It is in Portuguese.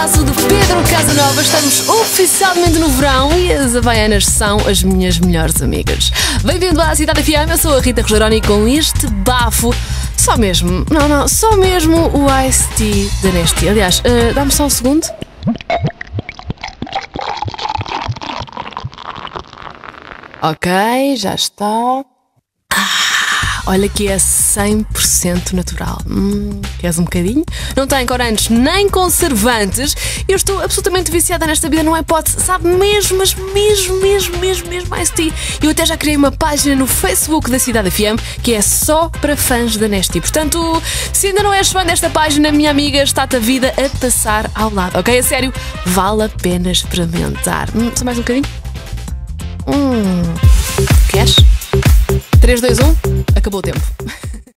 passo de Pedro Casanova. Estamos oficialmente no verão e as havaianas são as minhas melhores amigas. Bem-vindo à Cidade FM, eu sou a Rita Rogeroni com este bafo. Só mesmo, só mesmo o Iced Tea da Nestea. Aliás, dá-me só um segundo. Ok, já está. Olha que é 100% natural. Queres um bocadinho? Não tem corantes nem conservantes. Eu estou absolutamente viciada nesta vida, não é hipótese. Sabe mesmo, mas mesmo Iced Tea. Eu até já criei uma página no Facebook da Cidade FM que é só para fãs da Nestea. Portanto, se ainda não és fã desta página, minha amiga, está-te a vida a passar ao lado, ok? A sério, vale a pena experimentar. Só mais um bocadinho? Queres? 3, 2, 1, acabou o tempo.